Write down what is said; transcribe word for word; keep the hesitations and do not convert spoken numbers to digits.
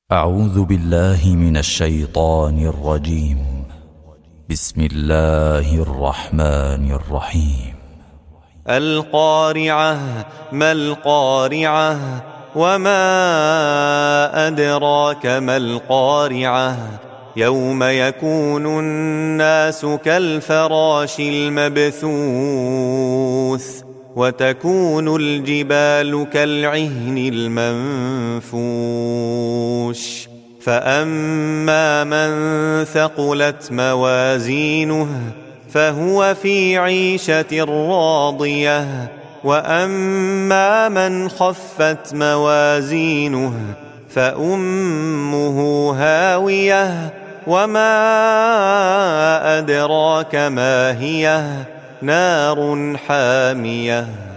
أعوذ بالله من الشيطان الرجيم. بسم الله الرحمن الرحيم. القارعة ما القارعة وما أدراك ما القارعة يوم يكون الناس كالفراش المبثوث وتكون الجبال كالعهن المنفوش فأما من ثقلت موازينه فهو في عيشة راضية وأما من خفت موازينه فأمه هاوية وما أدراك ما هي نار حامية.